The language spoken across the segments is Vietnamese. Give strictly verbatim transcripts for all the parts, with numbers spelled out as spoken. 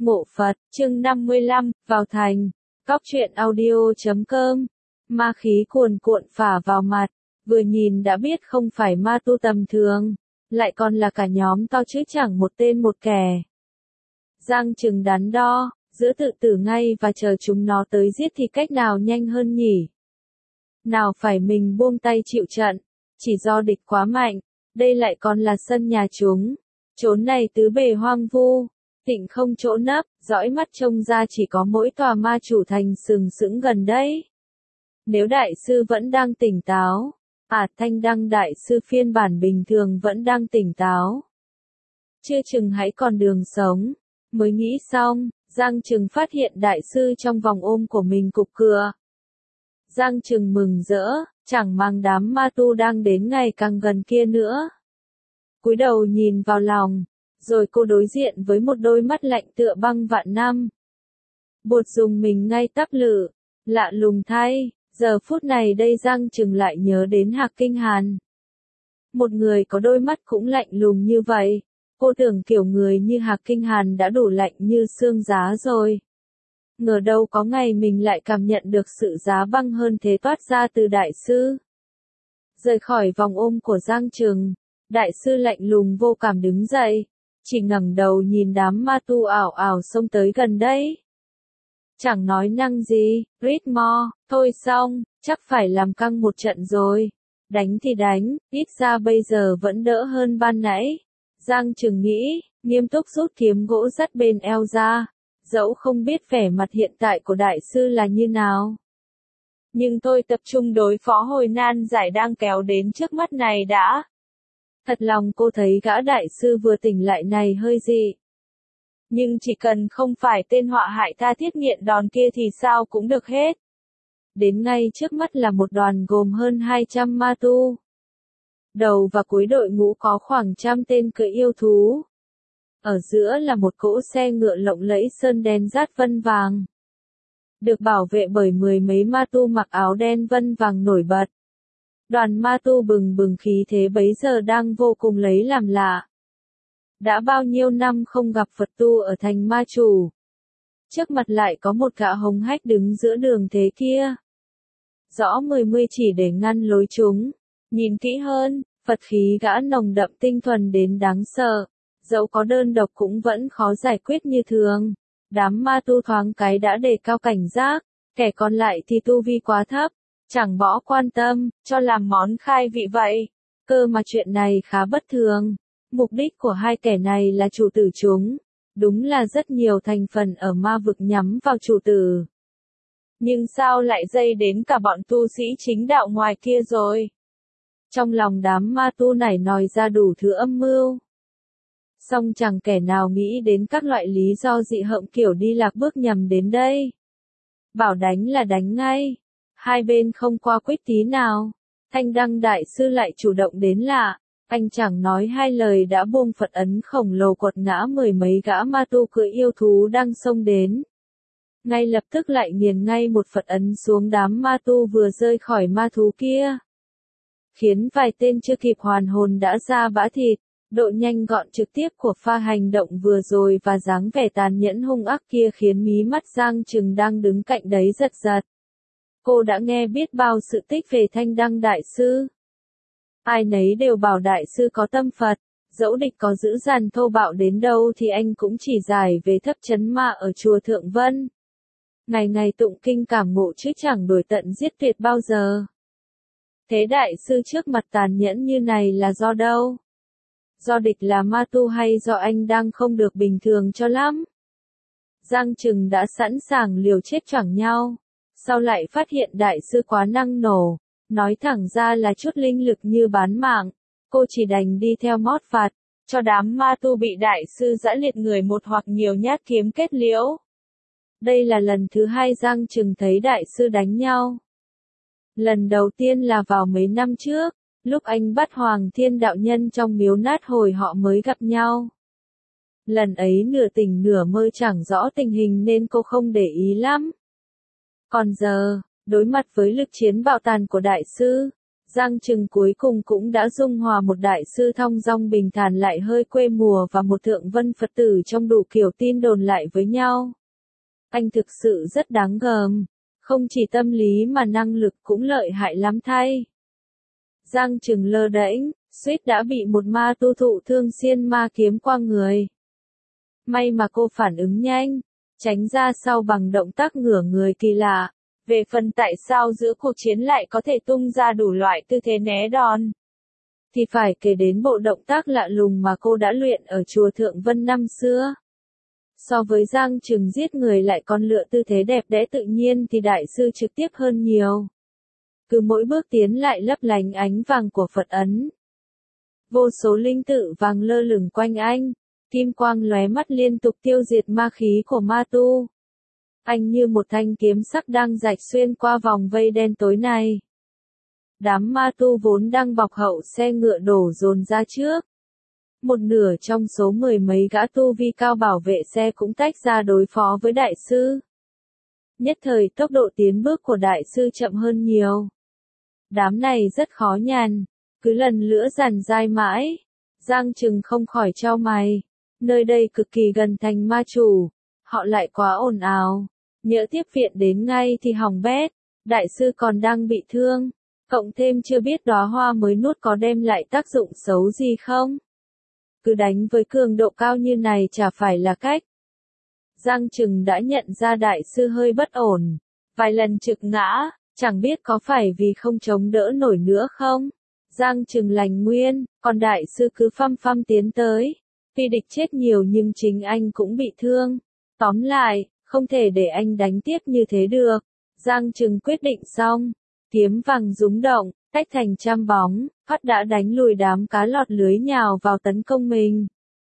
Mộ Phật, chương năm mươi lăm, vào thành. Cóc truyện audio chấm com. Ma khí cuồn cuộn phả vào mặt, vừa nhìn đã biết không phải ma tu tầm thường, lại còn là cả nhóm to chứ chẳng một tên một kẻ. Giang Trừng đắn đo, giữa tự tử ngay và chờ chúng nó tới giết thì cách nào nhanh hơn nhỉ? Nào phải mình buông tay chịu trận, chỉ do địch quá mạnh, đây lại còn là sân nhà chúng. Chốn này tứ bề hoang vu, tịnh không chỗ nấp, dõi mắt trông ra chỉ có mỗi tòa ma chủ thành sừng sững gần đây. Nếu đại sư vẫn đang tỉnh táo, à Thanh Đăng đại sư phiên bản bình thường vẫn đang tỉnh táo, chưa chừng hãy còn đường sống. Mới nghĩ xong, Giang Trừng phát hiện đại sư trong vòng ôm của mình cục cựa. Giang Trừng mừng rỡ, chẳng mang đám ma tu đang đến ngày càng gần kia nữa. Cúi đầu nhìn vào lòng, rồi cô đối diện với một đôi mắt lạnh tựa băng vạn năm. Bột dùng mình ngay tắp lự, lạ lùng thay, giờ phút này đây Giang Trừng lại nhớ đến Hạc Kinh Hàn. Một người có đôi mắt cũng lạnh lùng như vậy, cô tưởng kiểu người như Hạc Kinh Hàn đã đủ lạnh như xương giá rồi. Ngờ đâu có ngày mình lại cảm nhận được sự giá băng hơn thế toát ra từ đại sư. Rời khỏi vòng ôm của Giang Trừng, đại sư lạnh lùng vô cảm đứng dậy, chỉ ngẩng đầu nhìn đám ma tu ảo ảo xông tới gần đây. Chẳng nói năng gì, rít mo, thôi xong, chắc phải làm căng một trận rồi. Đánh thì đánh, ít ra bây giờ vẫn đỡ hơn ban nãy. Giang Trừng nghĩ, nghiêm túc rút kiếm gỗ dắt bên eo ra, dẫu không biết vẻ mặt hiện tại của đại sư là như nào. Nhưng tôi tập trung đối phó hồi nan giải đang kéo đến trước mắt này đã. Thật lòng cô thấy gã đại sư vừa tỉnh lại này hơi dị. Nhưng chỉ cần không phải tên họa hại tha thiết nghiện đòn kia thì sao cũng được hết. Đến ngay trước mắt là một đoàn gồm hơn hai trăm ma tu. Đầu và cuối đội ngũ có khoảng trăm tên cưỡi yêu thú. Ở giữa là một cỗ xe ngựa lộng lẫy sơn đen rát vân vàng. Được bảo vệ bởi mười mấy ma tu mặc áo đen vân vàng nổi bật. Đoàn ma tu bừng bừng khí thế bấy giờ đang vô cùng lấy làm lạ. Đã bao nhiêu năm không gặp Phật tu ở thành ma chủ. Trước mặt lại có một gã hống hách đứng giữa đường thế kia. Rõ mười mươi chỉ để ngăn lối chúng. Nhìn kỹ hơn, Phật khí gã nồng đậm tinh thuần đến đáng sợ. Dẫu có đơn độc cũng vẫn khó giải quyết như thường. Đám ma tu thoáng cái đã đề cao cảnh giác. Kẻ còn lại thì tu vi quá thấp. Chẳng bỏ quan tâm, cho làm món khai vị vậy. Cơ mà chuyện này khá bất thường. Mục đích của hai kẻ này là chủ tử chúng. Đúng là rất nhiều thành phần ở ma vực nhắm vào chủ tử. Nhưng sao lại dây đến cả bọn tu sĩ chính đạo ngoài kia rồi? Trong lòng đám ma tu nảy nòi ra đủ thứ âm mưu. Song chẳng kẻ nào nghĩ đến các loại lý do dị hợm kiểu đi lạc bước nhầm đến đây. Bảo đánh là đánh ngay. Hai bên không qua quýt tí nào. Thanh Đăng đại sư lại chủ động đến lạ. Anh chẳng nói hai lời đã buông Phật ấn khổng lồ quật ngã mười mấy gã ma tu cưỡi yêu thú đang xông đến. Ngay lập tức lại nghiền ngay một Phật ấn xuống đám ma tu vừa rơi khỏi ma thú kia. Khiến vài tên chưa kịp hoàn hồn đã ra bã thịt. Độ nhanh gọn trực tiếp của pha hành động vừa rồi và dáng vẻ tàn nhẫn hung ác kia khiến mí mắt Giang Trừng đang đứng cạnh đấy giật giật. Cô đã nghe biết bao sự tích về Thanh Đăng đại sư. Ai nấy đều bảo đại sư có tâm Phật, dẫu địch có dữ dằn thô bạo đến đâu thì anh cũng chỉ giải về thấp chấn ma ở chùa Thượng Vân. Ngày ngày tụng kinh cảm ngộ chứ chẳng đuổi tận giết tuyệt bao giờ. Thế đại sư trước mặt tàn nhẫn như này là do đâu? Do địch là ma tu hay do anh đang không được bình thường cho lắm? Giang Trừng đã sẵn sàng liều chết choảng nhau. Sau lại phát hiện đại sư quá năng nổ. Nói thẳng ra là chút linh lực như bán mạng. Cô chỉ đành đi theo mót phạt. Cho đám ma tu bị đại sư giã liệt người một hoặc nhiều nhát kiếm kết liễu. Đây là lần thứ hai Giang Trừng thấy đại sư đánh nhau. Lần đầu tiên là vào mấy năm trước. Lúc anh bắt Hoàng Thiên đạo nhân trong miếu nát hồi họ mới gặp nhau. Lần ấy nửa tỉnh nửa mơ chẳng rõ tình hình nên cô không để ý lắm. Còn giờ, đối mặt với lực chiến bạo tàn của đại sư, Giang Trừng cuối cùng cũng đã dung hòa một đại sư thong dong bình thản lại hơi quê mùa và một thượng vân Phật tử trong đủ kiểu tin đồn lại với nhau. Anh thực sự rất đáng gờm, không chỉ tâm lý mà năng lực cũng lợi hại lắm thay. Giang Trừng lơ đễnh, suýt đã bị một ma tu thụ thương xiên ma kiếm qua người. May mà cô phản ứng nhanh, tránh ra sau bằng động tác ngửa người kỳ lạ. Về phần tại sao giữa cuộc chiến lại có thể tung ra đủ loại tư thế né đòn, thì phải kể đến bộ động tác lạ lùng mà cô đã luyện ở chùa Thượng Vân năm xưa. So với Giang Trừng giết người lại còn lựa tư thế đẹp đẽ tự nhiên thì đại sư trực tiếp hơn nhiều. Cứ mỗi bước tiến lại lấp lánh ánh vàng của Phật ấn. Vô số linh tự vàng lơ lửng quanh anh, kim quang lóe mắt liên tục tiêu diệt ma khí của ma tu. Anh như một thanh kiếm sắc đang rạch xuyên qua vòng vây đen tối này. Đám ma tu vốn đang bọc hậu xe ngựa đổ dồn ra trước. Một nửa trong số mười mấy gã tu vi cao bảo vệ xe cũng tách ra đối phó với đại sư. Nhất thời tốc độ tiến bước của đại sư chậm hơn nhiều. Đám này rất khó nhằn, cứ lần lữa dàn dai mãi. Giang Trừng không khỏi chau mày. Nơi đây cực kỳ gần thành ma chủ, họ lại quá ồn ào. Nhỡ tiếp viện đến ngay thì hỏng bét, đại sư còn đang bị thương, cộng thêm chưa biết đóa hoa mới nuốt có đem lại tác dụng xấu gì không. Cứ đánh với cường độ cao như này chả phải là cách. Giang Trừng đã nhận ra đại sư hơi bất ổn, vài lần trực ngã, chẳng biết có phải vì không chống đỡ nổi nữa không. Giang Trừng lành nguyên, còn đại sư cứ phăm phăm tiến tới. Tuy địch chết nhiều nhưng chính anh cũng bị thương. Tóm lại, không thể để anh đánh tiếp như thế được. Giang Trừng quyết định xong. Kiếm vàng rúng động, tách thành trăm bóng, phát đã đánh lùi đám cá lọt lưới nhào vào tấn công mình.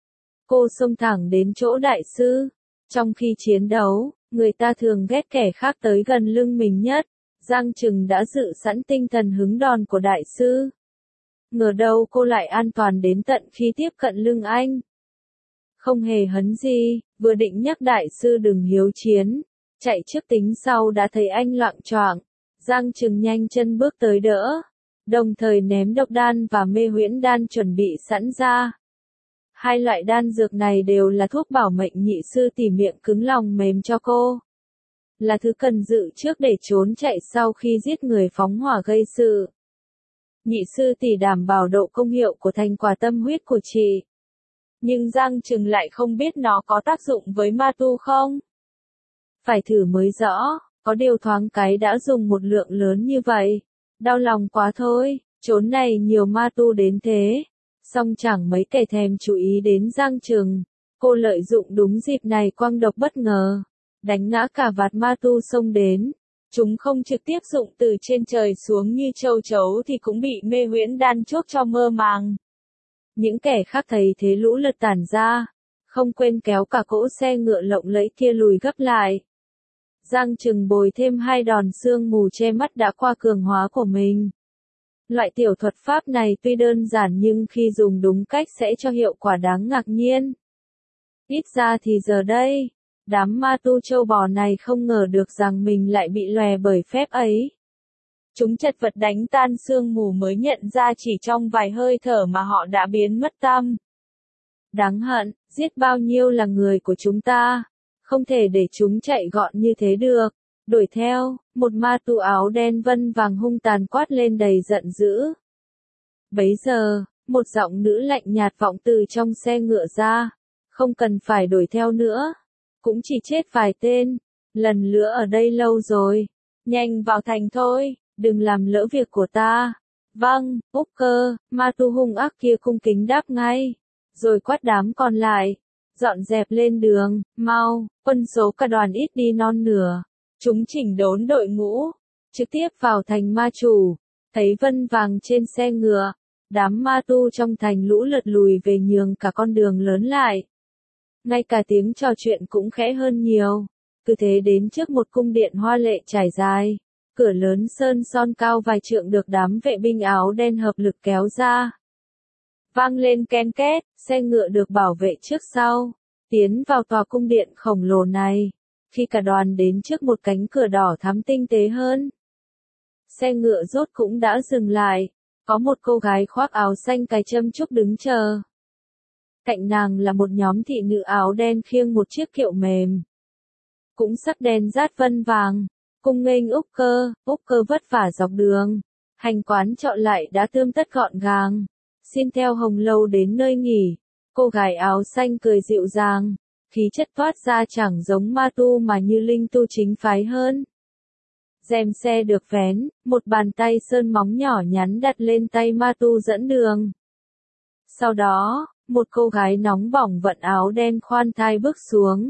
Cô xông thẳng đến chỗ đại sư. Trong khi chiến đấu, người ta thường ghét kẻ khác tới gần lưng mình nhất. Giang Trừng đã dự sẵn tinh thần hứng đòn của đại sư. Ngờ đâu cô lại an toàn đến tận khi tiếp cận lưng anh. Không hề hấn gì, vừa định nhắc đại sư đừng hiếu chiến, chạy trước tính sau đã thấy anh loạng choạng. Giang Trừng nhanh chân bước tới đỡ, đồng thời ném độc đan và mê huyễn đan chuẩn bị sẵn ra. Hai loại đan dược này đều là thuốc bảo mệnh nhị sư tỉ miệng cứng lòng mềm cho cô. Là thứ cần dự trước để trốn chạy sau khi giết người phóng hỏa gây sự. Nhị sư tỷ đảm bảo độ công hiệu của thành quả tâm huyết của chị. Nhưng Giang Trừng lại không biết nó có tác dụng với ma tu không? Phải thử mới rõ, có điều thoáng cái đã dùng một lượng lớn như vậy. Đau lòng quá thôi, chốn này nhiều ma tu đến thế. Song chẳng mấy kẻ thèm chú ý đến Giang Trừng. Cô lợi dụng đúng dịp này quang độc bất ngờ. Đánh ngã cả vạt ma tu xông đến. Chúng không trực tiếp dụng từ trên trời xuống như châu chấu thì cũng bị mê huyễn đan chốt cho mơ màng. Những kẻ khác thấy thế lũ lượt tản ra, không quên kéo cả cỗ xe ngựa lộng lẫy kia lùi gấp lại. Giang Trừng bồi thêm hai đòn sương mù che mắt đã qua cường hóa của mình. Loại tiểu thuật pháp này tuy đơn giản nhưng khi dùng đúng cách sẽ cho hiệu quả đáng ngạc nhiên. Ít ra thì giờ đây, đám ma tu châu bò này không ngờ được rằng mình lại bị lòe bởi phép ấy. Chúng chật vật đánh tan sương mù mới nhận ra chỉ trong vài hơi thở mà họ đã biến mất tâm. Đáng hận, giết bao nhiêu là người của chúng ta, không thể để chúng chạy gọn như thế được. Đuổi theo, một ma tu áo đen vân vàng hung tàn quát lên đầy giận dữ. Bấy giờ, một giọng nữ lạnh nhạt vọng từ trong xe ngựa ra. Không cần phải đuổi theo nữa. Cũng chỉ chết vài tên. Lần nữa ở đây lâu rồi. Nhanh vào thành thôi, đừng làm lỡ việc của ta. Vâng, Úc Cơ, ma tu hung ác kia cung kính đáp ngay. Rồi quát đám còn lại. Dọn dẹp lên đường, mau, quân số cả đoàn ít đi non nửa. Chúng chỉnh đốn đội ngũ, trực tiếp vào thành ma chủ, thấy vân vàng trên xe ngựa, đám ma tu trong thành lũ lượt lùi về nhường cả con đường lớn lại. Ngay cả tiếng trò chuyện cũng khẽ hơn nhiều, cứ thế đến trước một cung điện hoa lệ trải dài, cửa lớn sơn son cao vài trượng được đám vệ binh áo đen hợp lực kéo ra. Vang lên ken két, xe ngựa được bảo vệ trước sau, tiến vào tòa cung điện khổng lồ này. Khi cả đoàn đến trước một cánh cửa đỏ thắm tinh tế hơn, Xe ngựa rốt cũng đã dừng lại, có một cô gái khoác áo xanh cài châm chúc đứng chờ. Cạnh nàng là một nhóm thị nữ áo đen khiêng một chiếc kiệu mềm. Cũng sắc đen rát vân vàng, cung nghênh Úc Cơ, Úc Cơ vất vả dọc đường. Hành quán chọn lại đã tươm tất gọn gàng. Xin theo Hồng Lâu đến nơi nghỉ. Cô gái áo xanh cười dịu dàng, khí chất toát ra chẳng giống ma tu mà như linh tu chính phái hơn. Rèm xe được vén, một bàn tay sơn móng nhỏ nhắn đặt lên tay ma tu dẫn đường. Sau đó, một cô gái nóng bỏng vận áo đen khoan thai bước xuống.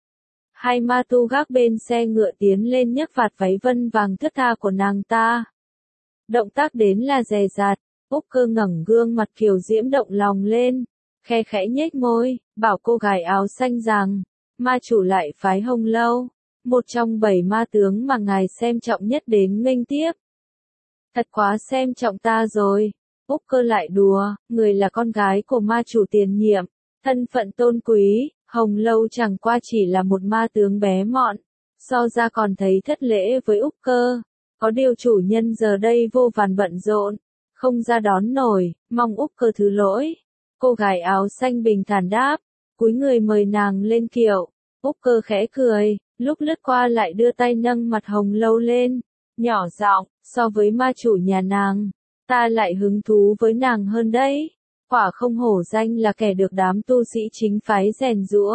Hai ma tu gác bên xe ngựa tiến lên nhấc vạt váy vân vàng thướt tha của nàng ta. Động tác đến là dè dặt, Úc Cơ ngẩng gương mặt kiều diễm động lòng lên, khe khẽ nhếch môi, bảo cô gái áo xanh rằng, ma chủ lại phái Hồng Lâu, một trong bảy ma tướng mà ngài xem trọng nhất đến nghênh tiếp. Thật quá xem trọng ta rồi. Úc Cơ lại đùa, người là con gái của ma chủ tiền nhiệm, thân phận tôn quý, Hồng Lâu chẳng qua chỉ là một ma tướng bé mọn, so ra còn thấy thất lễ với Úc Cơ. Có điều chủ nhân giờ đây vô vàn bận rộn, không ra đón nổi, mong Úc Cơ thứ lỗi. Cô gái áo xanh bình thản đáp, cúi người mời nàng lên kiệu. Úc Cơ khẽ cười, lúc lướt qua lại đưa tay nâng mặt Hồng Lâu lên, nhỏ giọng, so với ma chủ nhà nàng, ta lại hứng thú với nàng hơn đấy. Quả không hổ danh là kẻ được đám tu sĩ chính phái rèn giũa.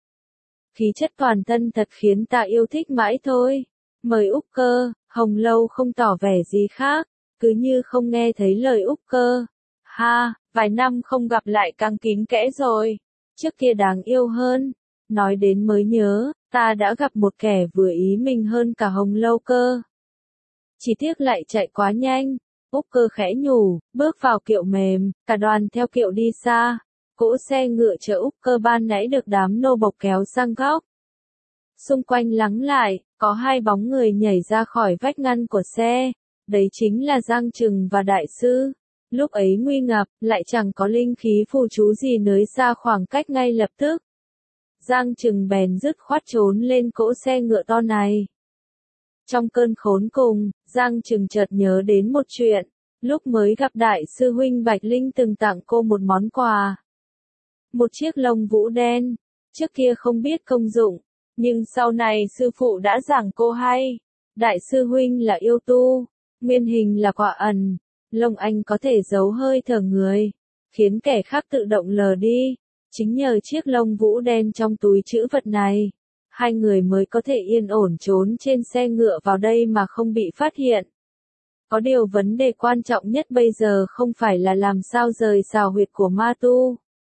Khí chất toàn thân thật khiến ta yêu thích mãi thôi. Mời Úc Cơ. Hồng Lâu không tỏ vẻ gì khác, cứ như không nghe thấy lời Úc Cơ. Ha, vài năm không gặp lại càng kín kẽ rồi. Trước kia đáng yêu hơn. Nói đến mới nhớ, ta đã gặp một kẻ vừa ý mình hơn cả Hồng Lâu cơ. Chỉ tiếc lại chạy quá nhanh. Úc Cơ khẽ nhủ, bước vào kiệu mềm, cả đoàn theo kiệu đi xa. Cỗ xe ngựa chở Úc Cơ ban nãy được đám nô bộc kéo sang góc. Xung quanh lắng lại, có hai bóng người nhảy ra khỏi vách ngăn của xe. Đấy chính là Giang Trừng và Đại Sư. Lúc ấy nguy ngập, lại chẳng có linh khí phù chú gì nới ra khoảng cách ngay lập tức. Giang Trừng bèn dứt khoát trốn lên cỗ xe ngựa to này. Trong cơn khốn cùng, Giang Trừng chợt nhớ đến một chuyện. Lúc mới gặp Đại Sư huynh Bạch Linh từng tặng cô một món quà. Một chiếc lông vũ đen. Trước kia không biết công dụng. Nhưng sau này sư phụ đã giảng cô hay. Đại sư huynh là yêu tu. Nguyên hình là quả ẩn. Lông anh có thể giấu hơi thở người. Khiến kẻ khác tự động lờ đi. Chính nhờ chiếc lông vũ đen trong túi trữ vật này. Hai người mới có thể yên ổn trốn trên xe ngựa vào đây mà không bị phát hiện. Có điều vấn đề quan trọng nhất bây giờ không phải là làm sao rời xào huyệt của ma tu.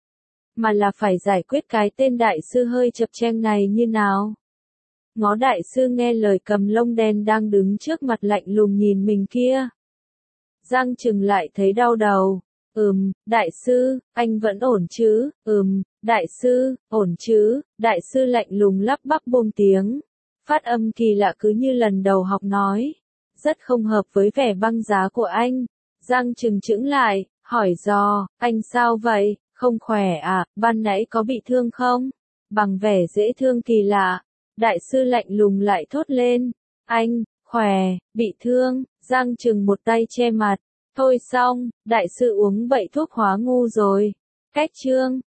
Mà là phải giải quyết cái tên đại sư hơi chập chênh này như nào. Ngó đại sư nghe lời cầm lông đen đang đứng trước mặt lạnh lùng nhìn mình kia. Giang Trừng lại thấy đau đầu. Ừm, đại sư, anh vẫn ổn chứ? Ừm, đại sư, ổn chứ? Đại sư lạnh lùng lắp bắp buông tiếng. Phát âm kỳ lạ cứ như lần đầu học nói. Rất không hợp với vẻ băng giá của anh. Giang Trừng chững lại, hỏi dò, anh sao vậy? Không khỏe à, ban nãy có bị thương không? Bằng vẻ dễ thương kỳ lạ. Đại sư lạnh lùng lại thốt lên. Anh, khỏe, bị thương. Giang Trừng một tay che mặt. Thôi xong, đại sư uống bậy thuốc hóa ngu rồi. Cách chương.